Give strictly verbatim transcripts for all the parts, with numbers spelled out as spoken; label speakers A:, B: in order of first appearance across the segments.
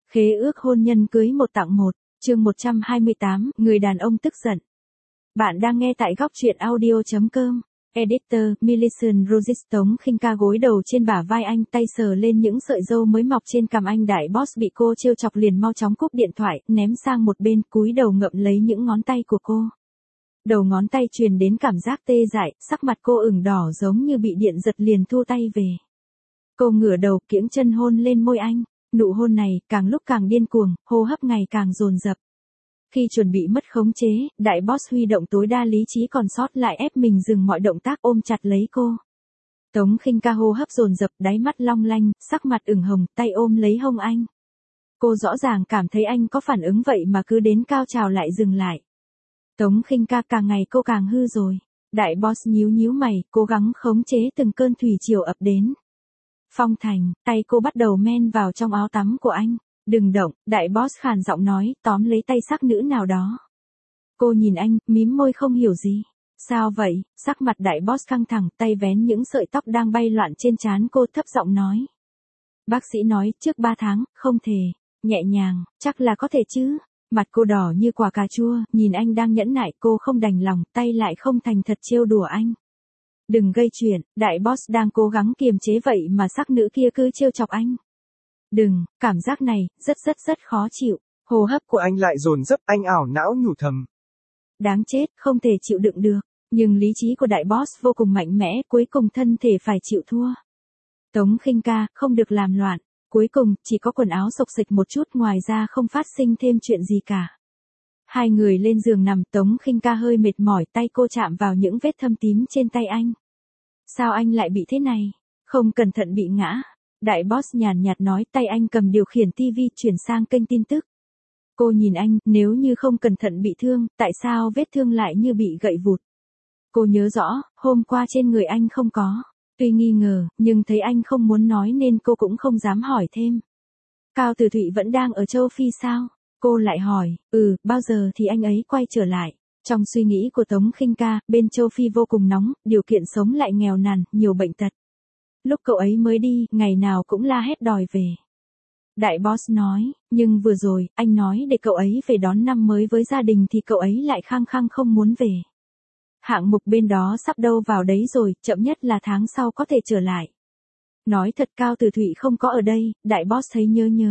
A: Khế ước hôn nhân cưới một tặng một, chương một trăm hai mươi tám, người đàn ông tức giận. Bạn đang nghe tại góc truyện audio chấm com. Editor, Millicent Rogers. Tống Khinh Ca gối đầu trên bả vai anh, tay sờ lên những sợi râu mới mọc trên cằm anh. Đại boss bị cô trêu chọc liền mau chóng cúp điện thoại, ném sang một bên, cúi đầu ngậm lấy những ngón tay của cô. Đầu ngón tay truyền đến cảm giác tê dại, sắc mặt cô ửng đỏ giống như bị điện giật liền thu tay về. Cô ngửa đầu kiễng chân hôn lên môi anh, nụ hôn này càng lúc càng điên cuồng, hô hấp ngày càng dồn dập. Khi chuẩn bị mất khống chế, đại boss huy động tối đa lý trí còn sót lại ép mình dừng mọi động tác ôm chặt lấy cô. Tống Khinh Ca hô hấp dồn dập, đáy mắt long lanh, sắc mặt ửng hồng, tay ôm lấy hông anh. Cô rõ ràng cảm thấy anh có phản ứng vậy mà cứ đến cao trào lại dừng lại. Tống Khinh Ca càng ngày cô càng hư rồi. Đại boss nhíu nhíu mày, cố gắng khống chế từng cơn thủy triều ập đến. Phong Thành, tay cô bắt đầu men vào trong áo tắm của anh. Đừng động, đại boss khàn giọng nói, tóm lấy tay sắc nữ nào đó. Cô nhìn anh, mím môi không hiểu gì. Sao vậy? Sắc mặt đại boss căng thẳng, tay vén những sợi tóc đang bay loạn trên trán cô, thấp giọng nói. Bác sĩ nói, trước ba tháng, không thể. Nhẹ nhàng, chắc là có thể chứ. Mặt cô đỏ như quả cà chua, nhìn anh đang nhẫn nại, cô không đành lòng, tay lại không thành thật trêu đùa anh. Đừng gây chuyện, đại boss đang cố gắng kiềm chế vậy mà sắc nữ kia cứ trêu chọc anh. Đừng, cảm giác này, rất rất rất khó chịu. Hô hấp của anh lại dồn dập, anh ảo não nhủ thầm. Đáng chết, không thể chịu đựng được. Nhưng lý trí của đại boss vô cùng mạnh mẽ, cuối cùng thân thể phải chịu thua. Tống Khinh Ca, không được làm loạn. Cuối cùng, chỉ có quần áo xộc xịch một chút, ngoài ra không phát sinh thêm chuyện gì cả. Hai người lên giường nằm, Tống Khinh Ca hơi mệt mỏi, tay cô chạm vào những vết thâm tím trên tay anh. Sao anh lại bị thế này? Không cẩn thận bị ngã. Đại boss nhàn nhạt nói, tay anh cầm điều khiển tivi chuyển sang kênh tin tức. Cô nhìn anh, nếu như không cẩn thận bị thương, tại sao vết thương lại như bị gậy vụt? Cô nhớ rõ, hôm qua trên người anh không có. Tuy nghi ngờ, nhưng thấy anh không muốn nói nên cô cũng không dám hỏi thêm. Cao Từ Thụy vẫn đang ở châu Phi sao? Cô lại hỏi, ừ, bao giờ thì anh ấy quay trở lại? Trong suy nghĩ của Tống Khinh Ca, bên châu Phi vô cùng nóng, điều kiện sống lại nghèo nàn, nhiều bệnh tật. Lúc cậu ấy mới đi, ngày nào cũng la hét đòi về. Đại boss nói, nhưng vừa rồi, anh nói để cậu ấy về đón năm mới với gia đình thì cậu ấy lại khăng khăng không muốn về. Hạng mục bên đó sắp đâu vào đấy rồi, chậm nhất là tháng sau có thể trở lại. Nói thật, Cao Từ Thụy không có ở đây, đại boss thấy nhớ nhớ.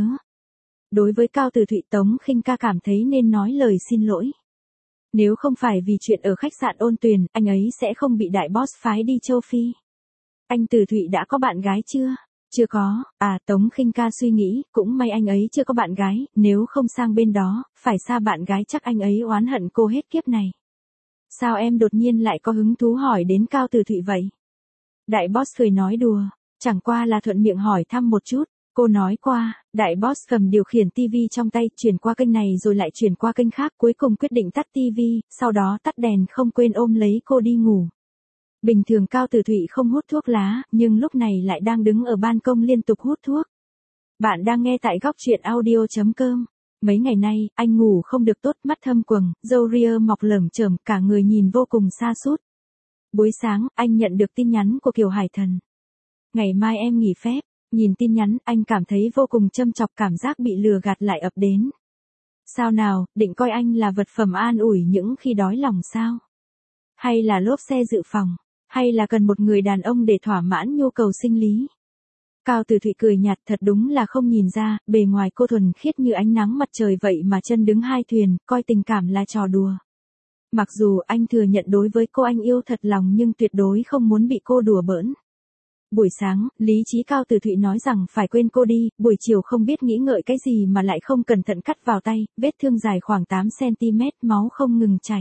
A: Đối với Cao Từ Thụy, Tống Khinh Ca cảm thấy nên nói lời xin lỗi. Nếu không phải vì chuyện ở khách sạn Ôn Tuyền, anh ấy sẽ không bị đại boss phái đi châu Phi. Anh Từ Thụy đã có bạn gái chưa? Chưa có, à Tống Khinh Ca suy nghĩ, cũng may anh ấy chưa có bạn gái, nếu không sang bên đó, phải xa bạn gái chắc anh ấy oán hận cô hết kiếp này. Sao em đột nhiên lại có hứng thú hỏi đến Cao Từ Thụy vậy? Đại boss cười nói đùa, chẳng qua là thuận miệng hỏi thăm một chút. Cô nói qua, đại boss cầm điều khiển tivi trong tay, chuyển qua kênh này rồi lại chuyển qua kênh khác, cuối cùng quyết định tắt tivi, sau đó tắt đèn, không quên ôm lấy cô đi ngủ. Bình thường Cao Từ Thụy không hút thuốc lá, nhưng lúc này lại đang đứng ở ban công liên tục hút thuốc. Bạn đang nghe tại góc truyện audio chấm com. Mấy ngày nay, anh ngủ không được tốt, mắt thâm quầng, râu ria mọc lởm chởm, cả người nhìn vô cùng sa sút. Buổi sáng, anh nhận được tin nhắn của Kiều Hải Thần. Ngày mai em nghỉ phép. Nhìn tin nhắn, anh cảm thấy vô cùng châm chọc, cảm giác bị lừa gạt lại ập đến. Sao nào, định coi anh là vật phẩm an ủi những khi đói lòng sao? Hay là lốp xe dự phòng? Hay là cần một người đàn ông để thỏa mãn nhu cầu sinh lý? Cao Từ Thụy cười nhạt, thật đúng là không nhìn ra, bề ngoài cô thuần khiết như ánh nắng mặt trời vậy mà chân đứng hai thuyền, coi tình cảm là trò đùa. Mặc dù anh thừa nhận đối với cô anh yêu thật lòng nhưng tuyệt đối không muốn bị cô đùa bỡn. Buổi sáng, lý trí Cao Từ Thụy nói rằng phải quên cô đi, buổi chiều không biết nghĩ ngợi cái gì mà lại không cẩn thận cắt vào tay, vết thương dài khoảng tám xăng ti mét, máu không ngừng chảy.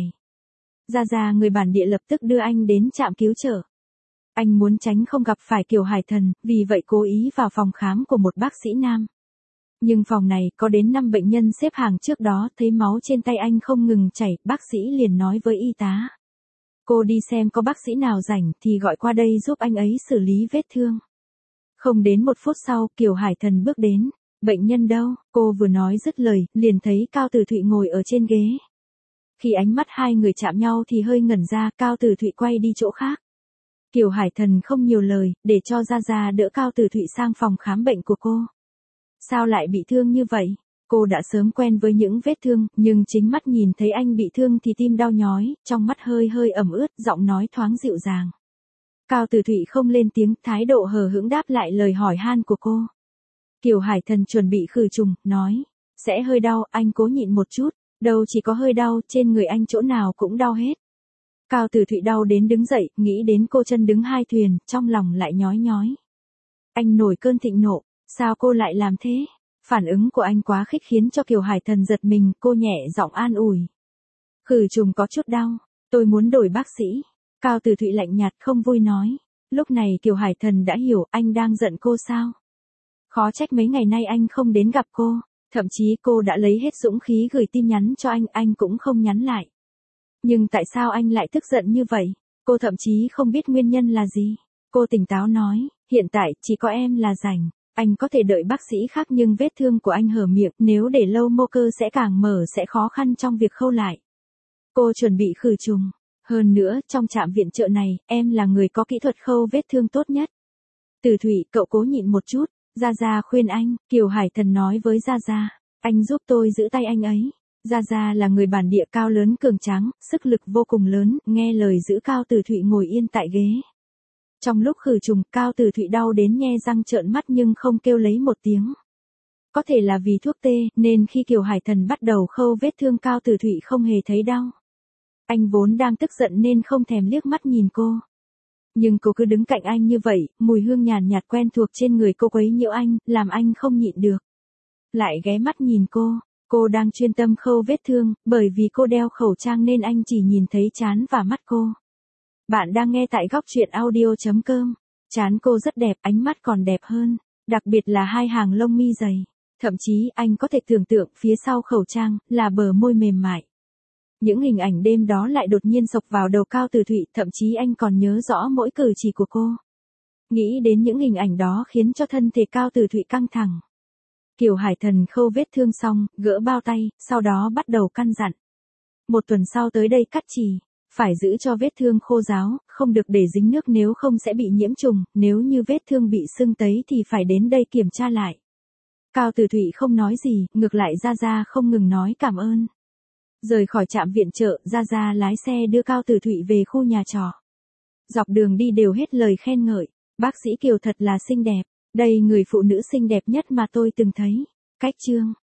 A: Ra ra người bản địa lập tức đưa anh đến trạm cứu trợ. Anh muốn tránh không gặp phải Kiều Hải Thần, vì vậy cố ý vào phòng khám của một bác sĩ nam. Nhưng phòng này có đến năm bệnh nhân xếp hàng trước đó, thấy máu trên tay anh không ngừng chảy, bác sĩ liền nói với y tá. Cô đi xem có bác sĩ nào rảnh thì gọi qua đây giúp anh ấy xử lý vết thương. Không đến một phút sau, Kiều Hải Thần bước đến. Bệnh nhân đâu? Cô vừa nói dứt lời, liền thấy Cao Từ Thụy ngồi ở trên ghế. Khi ánh mắt hai người chạm nhau thì hơi ngẩn ra, Cao Từ Thụy quay đi chỗ khác. Kiều Hải Thần không nhiều lời, để cho Gia Gia đỡ Cao Từ Thụy sang phòng khám bệnh của cô. Sao lại bị thương như vậy? Cô đã sớm quen với những vết thương, nhưng chính mắt nhìn thấy anh bị thương thì tim đau nhói, trong mắt hơi hơi ẩm ướt, giọng nói thoáng dịu dàng. Cao Tử Thụy không lên tiếng, thái độ hờ hững đáp lại lời hỏi han của cô. Kiều Hải Thần chuẩn bị khử trùng, nói. Sẽ hơi đau, anh cố nhịn một chút. Đâu chỉ có hơi đau, trên người anh chỗ nào cũng đau hết. Cao Tử Thụy đau đến đứng dậy, nghĩ đến cô chân đứng hai thuyền, trong lòng lại nhói nhói. Anh nổi cơn thịnh nộ, sao cô lại làm thế? Phản ứng của anh quá khích khiến cho Kiều Hải Thần giật mình, cô nhẹ giọng an ủi. Khử trùng có chút đau, tôi muốn đổi bác sĩ. Cao Tử Thụy lạnh nhạt không vui nói. Lúc này Kiều Hải Thần đã hiểu anh đang giận cô sao? Khó trách mấy ngày nay anh không đến gặp cô, thậm chí cô đã lấy hết dũng khí gửi tin nhắn cho anh, anh cũng không nhắn lại. Nhưng tại sao anh lại tức giận như vậy? Cô thậm chí không biết nguyên nhân là gì. Cô tỉnh táo nói, hiện tại chỉ có em là rảnh. Anh có thể đợi bác sĩ khác nhưng vết thương của anh hở miệng, nếu để lâu mô cơ sẽ càng mở sẽ khó khăn trong việc khâu lại. Cô chuẩn bị khử trùng. Hơn nữa, trong trạm viện trợ này, em là người có kỹ thuật khâu vết thương tốt nhất. Tử Thụy, cậu cố nhịn một chút. Gia Gia khuyên anh, Kiều Hải Thần nói với Gia Gia, anh giúp tôi giữ tay anh ấy. Gia Gia là người bản địa cao lớn cường tráng, sức lực vô cùng lớn, nghe lời giữ Cao Tử Thụy ngồi yên tại ghế. Trong lúc khử trùng, Cao Tử Thụy đau đến nhe răng trợn mắt nhưng không kêu lấy một tiếng. Có thể là vì thuốc tê, nên khi Kiều Hải Thần bắt đầu khâu vết thương Cao Tử Thụy không hề thấy đau. Anh vốn đang tức giận nên không thèm liếc mắt nhìn cô. Nhưng cô cứ đứng cạnh anh như vậy, mùi hương nhàn nhạt quen thuộc trên người cô quấy nhiễu anh, làm anh không nhịn được. Lại ghé mắt nhìn cô, cô đang chuyên tâm khâu vết thương, bởi vì cô đeo khẩu trang nên anh chỉ nhìn thấy trán và mắt cô. Bạn đang nghe tại góc truyện audio chấm com. Trán cô rất đẹp, ánh mắt còn đẹp hơn, đặc biệt là hai hàng lông mi dày. Thậm chí anh có thể tưởng tượng phía sau khẩu trang là bờ môi mềm mại. Những hình ảnh đêm đó lại đột nhiên sộc vào đầu Cao Tử Thụy, thậm chí anh còn nhớ rõ mỗi cử chỉ của cô. Nghĩ đến những hình ảnh đó khiến cho thân thể Cao Tử Thụy căng thẳng. Kiều Hải Thần khâu vết thương xong, gỡ bao tay, sau đó bắt đầu căn dặn. Một tuần sau tới đây cắt chì, phải giữ cho vết thương khô ráo, không được để dính nước nếu không sẽ bị nhiễm trùng, nếu như vết thương bị sưng tấy thì phải đến đây kiểm tra lại. Cao Tử Thụy không nói gì, ngược lại Gia Gia không ngừng nói cảm ơn. Rời khỏi trạm viện trợ, Gia Gia lái xe đưa Cao Tử Thụy về khu nhà trọ. Dọc đường đi đều hết lời khen ngợi, bác sĩ Kiều thật là xinh đẹp, đây người phụ nữ xinh đẹp nhất mà tôi từng thấy. Cách chương